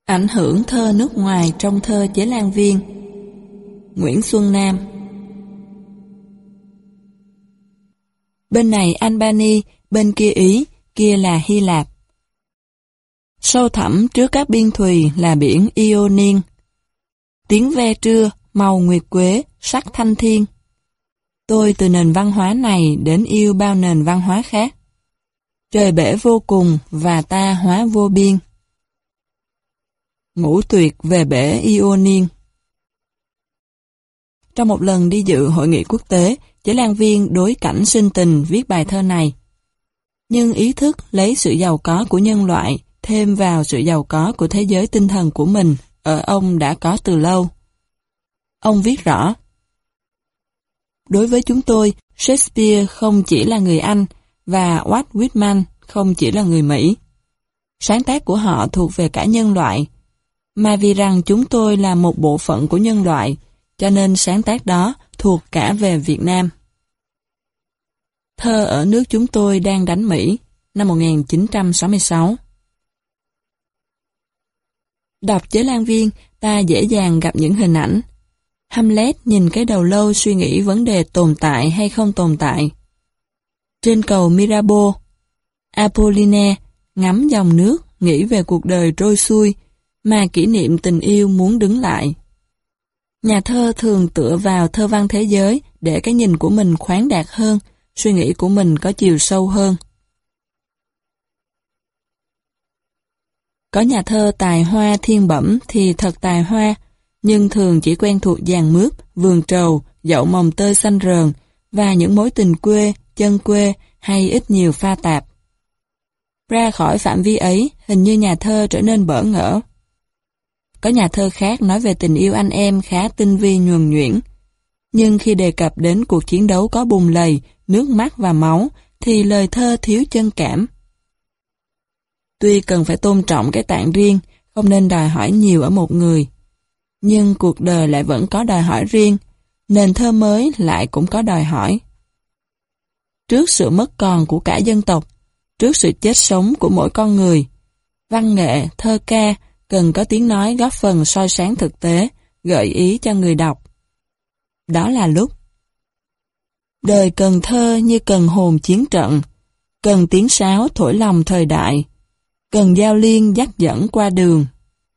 Ảnh hưởng thơ nước ngoài trong thơ Chế Lan Viên. Nguyễn Xuân Nam. Bên này Albany, bên kia Ý, kia là Hy Lạp. Sâu thẳm trước các biên thùy là biển Ionian. Tiếng ve trưa, màu nguyệt quế, sắc thanh thiên. Tôi từ nền văn hóa này đến yêu bao nền văn hóa khác. Trời bể vô cùng và ta hóa vô biên. Ngũ tuyệt về bể Ionian. Trong một lần đi dự hội nghị quốc tế, Chế Lan Viên đối cảnh sinh tình viết bài thơ này. Nhưng ý thức lấy sự giàu có của nhân loại thêm vào sự giàu có của thế giới tinh thần của mình ở ông đã có từ lâu. Ông viết rõ: đối với chúng tôi, Shakespeare không chỉ là người Anh và Walt Whitman không chỉ là người Mỹ. Sáng tác của họ thuộc về cả nhân loại, mà vì rằng chúng tôi là một bộ phận của nhân loại, cho nên sáng tác đó thuộc cả về Việt Nam. Thơ ở nước chúng tôi đang đánh Mỹ, năm 1966. Đọc Chế Lan Viên, ta dễ dàng gặp những hình ảnh. Hamlet nhìn cái đầu lâu suy nghĩ vấn đề tồn tại hay không tồn tại. Trên cầu Mirabeau, Apollinaire ngắm dòng nước, nghĩ về cuộc đời trôi xuôi, mà kỷ niệm tình yêu muốn đứng lại. Nhà thơ thường tựa vào thơ văn thế giới để cái nhìn của mình khoáng đạt hơn, suy nghĩ của mình có chiều sâu hơn. Có nhà thơ tài hoa thiên bẩm thì thật tài hoa, nhưng thường chỉ quen thuộc giàn mướp, vườn trầu, dậu mồng tơi xanh rờn và những mối tình quê, chân quê hay ít nhiều pha tạp. Ra khỏi phạm vi ấy, hình như nhà thơ trở nên bỡ ngỡ. Có nhà thơ khác nói về tình yêu anh em khá tinh vi nhuần nhuyễn, nhưng khi đề cập đến cuộc chiến đấu có bùn lầy, nước mắt và máu, thì lời thơ thiếu chân cảm. Tuy cần phải tôn trọng cái tạng riêng, không nên đòi hỏi nhiều ở một người, nhưng cuộc đời lại vẫn có đòi hỏi riêng, nền thơ mới lại cũng có đòi hỏi. Trước sự mất còn của cả dân tộc, trước sự chết sống của mỗi con người, văn nghệ, thơ ca cần có tiếng nói góp phần soi sáng thực tế, gợi ý cho người đọc. Đó là lúc đời cần thơ như cần hồn chiến trận, cần tiếng sáo thổi lòng thời đại, cần giao liên dắt dẫn qua đường.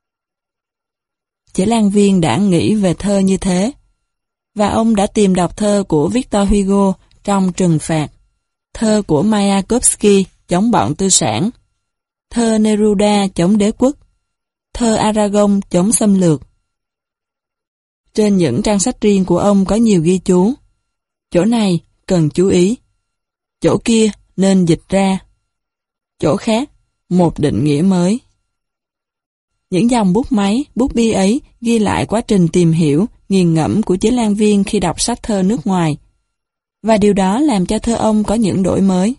Chế Lan Viên đã nghĩ về thơ như thế, và ông đã tìm đọc thơ của Victor Hugo trong Trừng phạt, thơ của Mayakovsky chống bọn tư sản, thơ Neruda chống đế quốc, thơ Aragon chống xâm lược. Trên những trang sách riêng của ông có nhiều ghi chú. Chỗ này cần chú ý, chỗ kia nên dịch ra, chỗ khác một định nghĩa mới. Những dòng bút máy, bút bi ấy ghi lại quá trình tìm hiểu, nghiền ngẫm của Chế Lan Viên khi đọc sách thơ nước ngoài, và điều đó làm cho thơ ông có những đổi mới.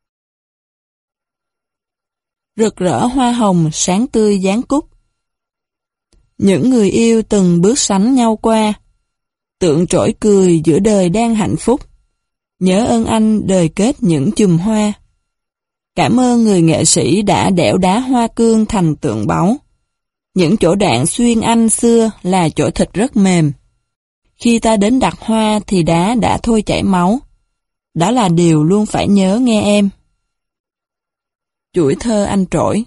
Rực rỡ hoa hồng, sáng tươi dáng cúc. Những người yêu từng bước sánh nhau qua, tượng trỗi cười giữa đời đang hạnh phúc. Nhớ ơn anh đời kết những chùm hoa. Cảm ơn người nghệ sĩ đã đẽo đá hoa cương thành tượng báu. Những chỗ đạn xuyên anh xưa là chỗ thịt rất mềm. Khi ta đến đặt hoa thì đá đã thôi chảy máu. Đó là điều luôn phải nhớ nghe em. Chuỗi thơ anh trỗi.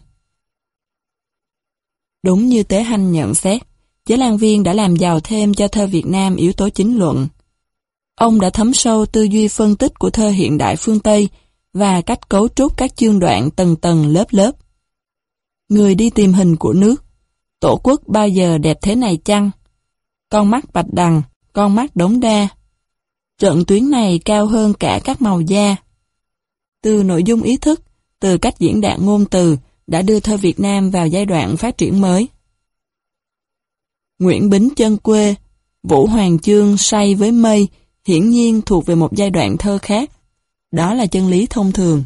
Đúng như Tế Hanh nhận xét, Chế Lan Viên đã làm giàu thêm cho thơ Việt Nam yếu tố chính luận. Ông đã thấm sâu tư duy phân tích của thơ hiện đại phương Tây và cách cấu trúc các chương đoạn tầng tầng lớp lớp. Người đi tìm hình của nước, tổ quốc bao giờ đẹp thế này chăng? Con mắt bạch đằng, con mắt đống đa. Trận tuyến này cao hơn cả các màu da. Từ nội dung ý thức, từ cách diễn đạt ngôn từ đã đưa thơ Việt Nam vào giai đoạn phát triển mới. Nguyễn Bính chân quê, Vũ Hoàng Chương say với mây hiển nhiên thuộc về một giai đoạn thơ khác. Đó là chân lý thông thường.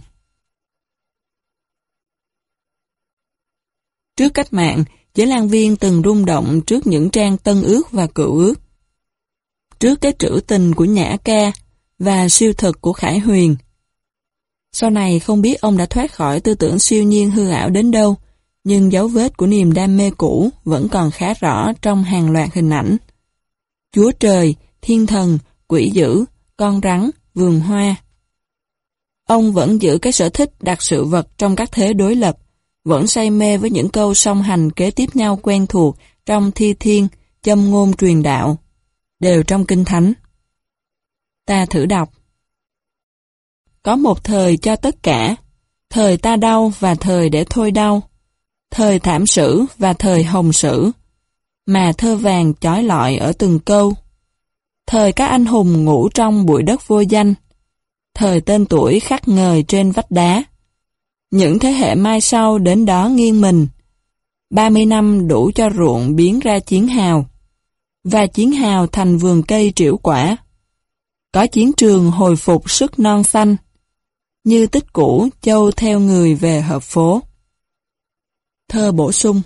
Trước cách mạng, Chế Lan Viên từng rung động trước những trang Tân Ước và Cựu Ước. Trước cái trữ tình của Nhã Ca và siêu thực của Khải Huyền. Sau này không biết ông đã thoát khỏi tư tưởng siêu nhiên hư ảo đến đâu, nhưng dấu vết của niềm đam mê cũ vẫn còn khá rõ trong hàng loạt hình ảnh. Chúa trời, thiên thần, quỷ dữ, con rắn, vườn hoa. Ông vẫn giữ cái sở thích đặt sự vật trong các thế đối lập, vẫn say mê với những câu song hành kế tiếp nhau quen thuộc trong thi thiên, châm ngôn truyền đạo, đều trong Kinh Thánh. Ta thử đọc. Có một thời cho tất cả, thời ta đau và thời để thôi đau, thời thảm sử và thời hồng sử, mà thơ vàng chói lọi ở từng câu. Thời các anh hùng ngủ trong bụi đất vô danh, thời tên tuổi khắc ngời trên vách đá. Những thế hệ mai sau đến đó nghiêng mình, 30 năm đủ cho ruộng biến ra chiến hào, và chiến hào thành vườn cây trĩu quả. Có chiến trường hồi phục sức non xanh, như tích cũ châu theo người về hợp phố. Thơ bổ sung.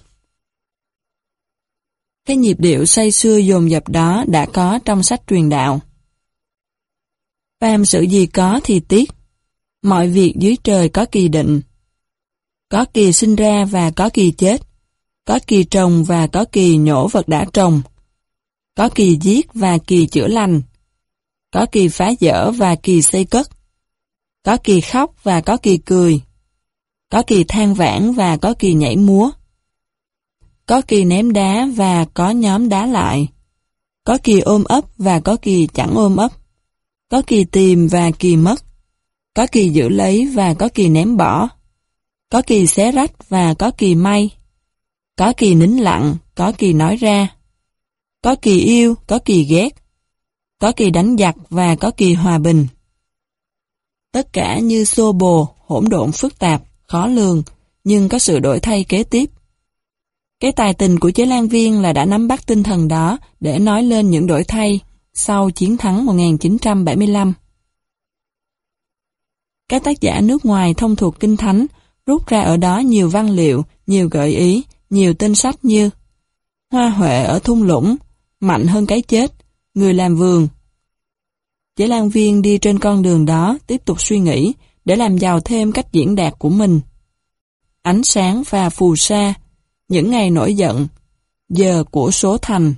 Cái nhịp điệu say sưa dồn dập đó đã có trong sách truyền đạo. Phàm sự gì có thì tiếc, mọi việc dưới trời có kỳ định. Có kỳ sinh ra và có kỳ chết, có kỳ trồng và có kỳ nhổ vật đã trồng, có kỳ giết và kỳ chữa lành, có kỳ phá dỡ và kỳ xây cất, có kỳ khóc và có kỳ cười, có kỳ than vãn và có kỳ nhảy múa, có kỳ ném đá và có nhóm đá lại, có kỳ ôm ấp và có kỳ chẳng ôm ấp, có kỳ tìm và kỳ mất, có kỳ giữ lấy và có kỳ ném bỏ, có kỳ xé rách và có kỳ may, có kỳ nín lặng, có kỳ nói ra, có kỳ yêu, có kỳ ghét, có kỳ đánh giặc và có kỳ hòa bình. Tất cả như xô bồ, hỗn độn phức tạp, khó lường, nhưng có sự đổi thay kế tiếp. Cái tài tình của Chế Lan Viên là đã nắm bắt tinh thần đó để nói lên những đổi thay sau chiến thắng 1975. Các tác giả nước ngoài thông thuộc Kinh Thánh rút ra ở đó nhiều văn liệu, nhiều gợi ý, nhiều tên sách như Hoa Huệ ở thung lũng, Mạnh hơn cái chết, Người làm vườn. Chế Lan Viên đi trên con đường đó tiếp tục suy nghĩ để làm giàu thêm cách diễn đạt của mình. Ánh sáng và phù sa, Những ngày nổi giận, Giờ của số thành.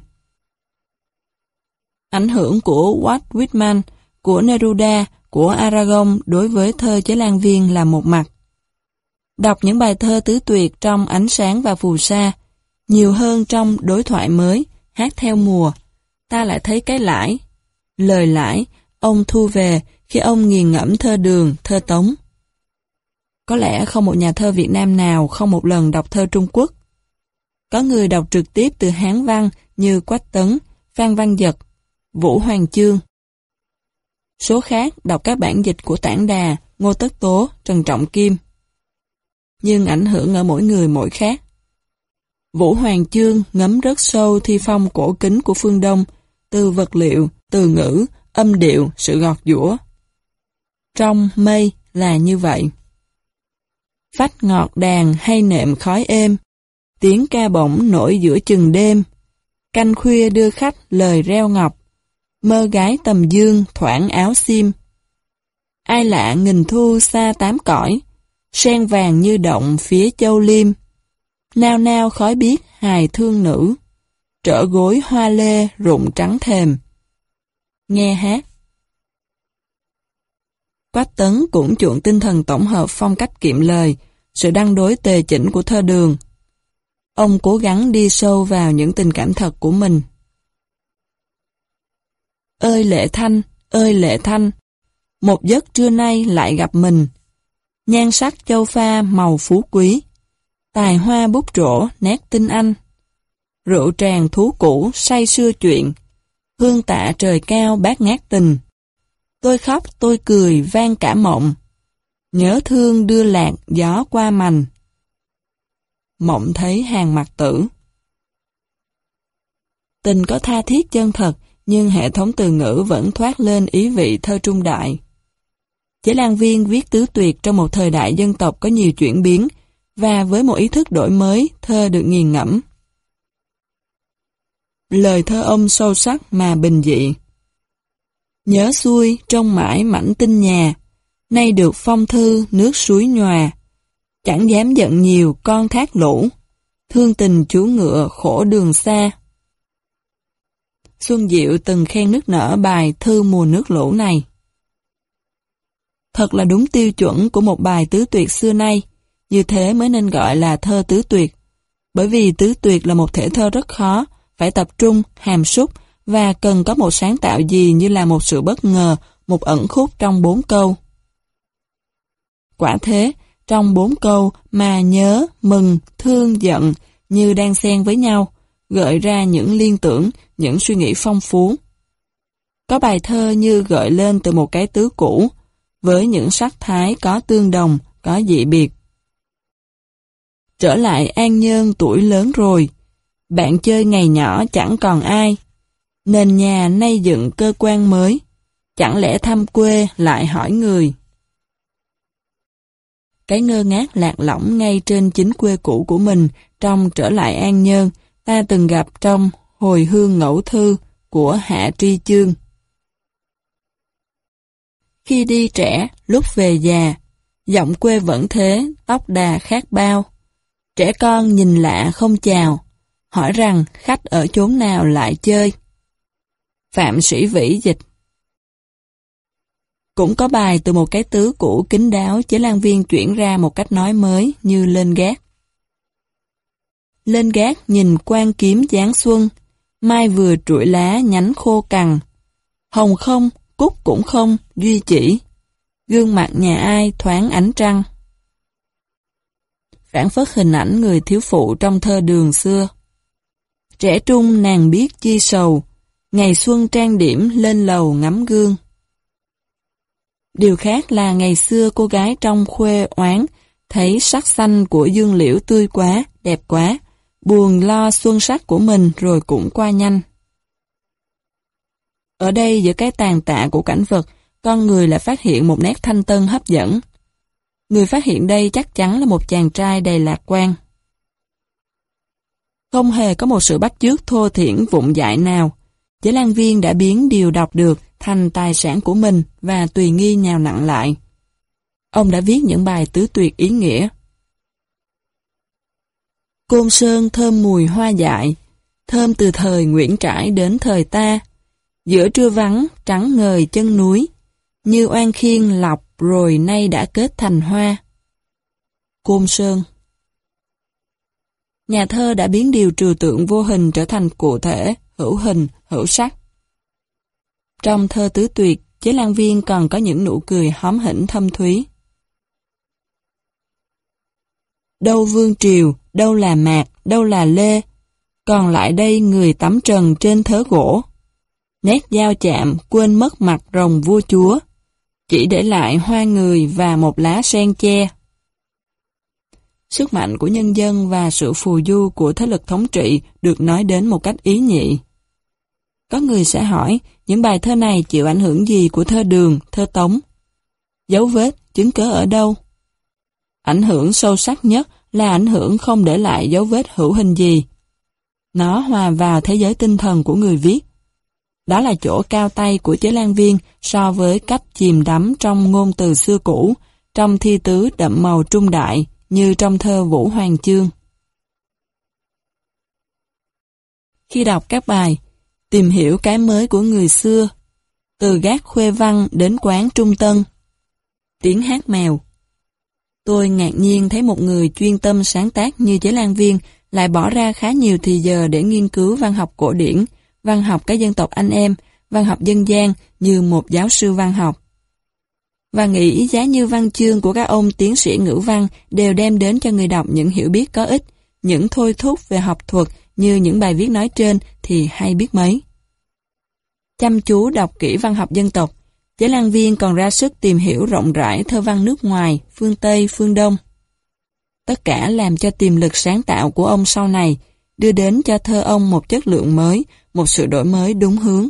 Ảnh hưởng của Walt Whitman, của Neruda, của Aragon đối với thơ Chế Lan Viên là một mặt. Đọc những bài thơ tứ tuyệt trong Ánh sáng và phù sa, nhiều hơn trong Đối thoại mới, Hát theo mùa, ta lại thấy cái lãi. Lời lãi, ông thu về khi ông nghiền ngẫm thơ Đường, thơ Tống. Có lẽ không một nhà thơ Việt Nam nào không một lần đọc thơ Trung Quốc. Có người đọc trực tiếp từ Hán văn như Quách Tấn, Phan Văn Dật, Vũ Hoàng Chương. Số khác đọc các bản dịch của Tản Đà, Ngô Tất Tố, Trần Trọng Kim. Nhưng ảnh hưởng ở mỗi người mỗi khác. Vũ Hoàng Chương ngấm rất sâu thi phong cổ kính của phương Đông, từ vật liệu, từ ngữ, âm điệu, sự gọt giũa. Trong mây là như vậy. Phách ngọt đàn hay nệm khói êm, tiếng ca bổng nổi giữa chừng đêm, canh khuya đưa khách lời reo ngọc, mơ gái tầm dương thoảng áo xiêm. Ai lạ nghìn thu xa tám cõi, sen vàng như động phía châu liêm, nao nao khói biếc hài thương nữ, trở gối hoa lê rụng trắng thềm. Nghe hát. Quách Tấn cũng chuộng tinh thần tổng hợp phong cách kiệm lời, sự đăng đối tề chỉnh của thơ Đường. Ông cố gắng đi sâu vào những tình cảm thật của mình. Ơi lệ thanh, một giấc trưa nay lại gặp mình. Nhan sắc châu pha màu phú quý, tài hoa bút trổ nét tinh anh. Rượu tràng thú cũ say sưa chuyện, hương tạ trời cao bát ngát tình. Tôi khóc tôi cười vang cả mộng, nhớ thương đưa lạc gió qua mành. Mộng thấy hàng mặt tử. Tình có tha thiết chân thật, nhưng hệ thống từ ngữ vẫn thoát lên ý vị thơ trung đại. Chế Lan Viên viết tứ tuyệt trong một thời đại dân tộc có nhiều chuyển biến, và với một ý thức đổi mới, thơ được nghiền ngẫm. Lời thơ ông sâu sắc mà bình dị. Nhớ xuôi trông mãi mảnh tinh nhà, nay được phong thư nước suối nhòa. Chẳng dám giận nhiều con thác lũ, thương tình chú ngựa khổ đường xa. Xuân Diệu từng khen nức nở bài Thư mùa nước lũ này. Thật là đúng tiêu chuẩn của một bài tứ tuyệt xưa nay, như thế mới nên gọi là thơ tứ tuyệt. Bởi vì tứ tuyệt là một thể thơ rất khó, phải tập trung, hàm súc và cần có một sáng tạo gì như là một sự bất ngờ, một ẩn khúc trong 4 câu. Quả thế, trong 4 câu mà nhớ, mừng, thương, giận như đang xen với nhau, gợi ra những liên tưởng, những suy nghĩ phong phú. Có bài thơ như gợi lên từ một cái tứ cũ, với những sắc thái có tương đồng, có dị biệt. Trở lại An Nhơn tuổi lớn rồi, bạn chơi ngày nhỏ chẳng còn ai, nền nhà nay dựng cơ quan mới, chẳng lẽ thăm quê lại hỏi người. Cái ngơ ngác lạc lõng ngay trên chính quê cũ của mình trong Trở lại An Nhơn, ta từng gặp trong Hồi hương ngẫu thư của Hạ Tri Chương. Khi đi trẻ, lúc về già, giọng quê vẫn thế, tóc đà khác bao. Trẻ con nhìn lạ không chào, hỏi rằng khách ở chốn nào lại chơi. Phạm Sĩ Vĩ dịch. Cũng có bài từ một cái tứ cũ kín đáo Chế Lan Viên chuyển ra một cách nói mới như Lên gác. Lên gác nhìn quan kiếm giáng xuân, mai vừa trụi lá nhánh khô cằn. Hồng không, cúc cũng không, duy chỉ, gương mặt nhà ai thoáng ánh trăng. Phản phất hình ảnh người thiếu phụ trong thơ Đường xưa. Trẻ trung nàng biết chi sầu, ngày xuân trang điểm lên lầu ngắm gương. Điều khác là ngày xưa cô gái trong khuê oán, thấy sắc xanh của dương liễu tươi quá, đẹp quá, buồn lo xuân sắc của mình rồi cũng qua nhanh. Ở đây giữa cái tàn tạ của cảnh vật, con người lại phát hiện một nét thanh tân hấp dẫn. Người phát hiện đây chắc chắn là một chàng trai đầy lạc quan. Không hề có một sự bắt chước thô thiển vụng dại nào. Chế Lan Viên đã biến điều đọc được thành tài sản của mình và tùy nghi nhào nặn lại. Ông đã viết những bài tứ tuyệt ý nghĩa. Côn Sơn thơm mùi hoa dại, thơm từ thời Nguyễn Trãi đến thời ta. Giữa trưa vắng, trắng ngời chân núi, như oan khiên lọc rồi nay đã kết thành hoa. Côn Sơn. Nhà thơ đã biến điều trừu tượng vô hình trở thành cụ thể, hữu hình, hữu sắc. Trong thơ tứ tuyệt, Chế Lan Viên còn có những nụ cười hóm hỉnh thâm thúy. Đâu Vương Triều, đâu là Mạc, đâu là Lê, còn lại đây người tắm trần trên thớ gỗ. Nét giao chạm quên mất mặt rồng vua chúa, chỉ để lại hoa người và một lá sen che. Sức mạnh của nhân dân và sự phù du của thế lực thống trị được nói đến một cách ý nhị. Có người sẽ hỏi, những bài thơ này chịu ảnh hưởng gì của thơ Đường, thơ Tống? Dấu vết, chứng cớ ở đâu? Ảnh hưởng sâu sắc nhất là ảnh hưởng không để lại dấu vết hữu hình gì. Nó hòa vào thế giới tinh thần của người viết. Đó là chỗ cao tay của Chế Lan Viên so với cách chìm đắm trong ngôn từ xưa cũ, trong thi tứ đậm màu trung đại, như trong thơ Vũ Hoàng Chương. Khi đọc các bài, tìm hiểu cái mới của người xưa, từ gác Khuê Văn đến quán Trung Tân, tiếng hát mèo. Tôi ngạc nhiên thấy một người chuyên tâm sáng tác như Chế Lan Viên lại bỏ ra khá nhiều thì giờ để nghiên cứu văn học cổ điển, văn học các dân tộc anh em, văn học dân gian như một giáo sư văn học. Và nghĩ giá như văn chương của các ông tiến sĩ ngữ văn đều đem đến cho người đọc những hiểu biết có ích, những thôi thúc về học thuật như những bài viết nói trên thì hay biết mấy. Chăm chú đọc kỹ văn học dân tộc, Chế Lan Viên còn ra sức tìm hiểu rộng rãi thơ văn nước ngoài, phương Tây, phương Đông. Tất cả làm cho tiềm lực sáng tạo của ông sau này đưa đến cho thơ ông một chất lượng mới, một sự đổi mới đúng hướng.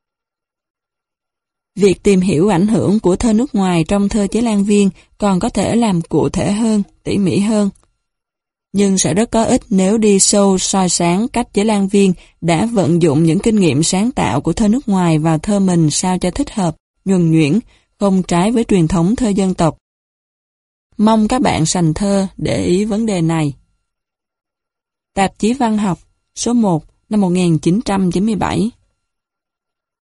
Việc tìm hiểu ảnh hưởng của thơ nước ngoài trong thơ Chế Lan Viên còn có thể làm cụ thể hơn, tỉ mỉ hơn. Nhưng sẽ rất có ích nếu đi sâu soi sáng cách Chế Lan Viên đã vận dụng những kinh nghiệm sáng tạo của thơ nước ngoài vào thơ mình sao cho thích hợp, nhuần nhuyễn, không trái với truyền thống thơ dân tộc. Mong các bạn sành thơ để ý vấn đề này. Tạp chí Văn học, số 1, năm 1997.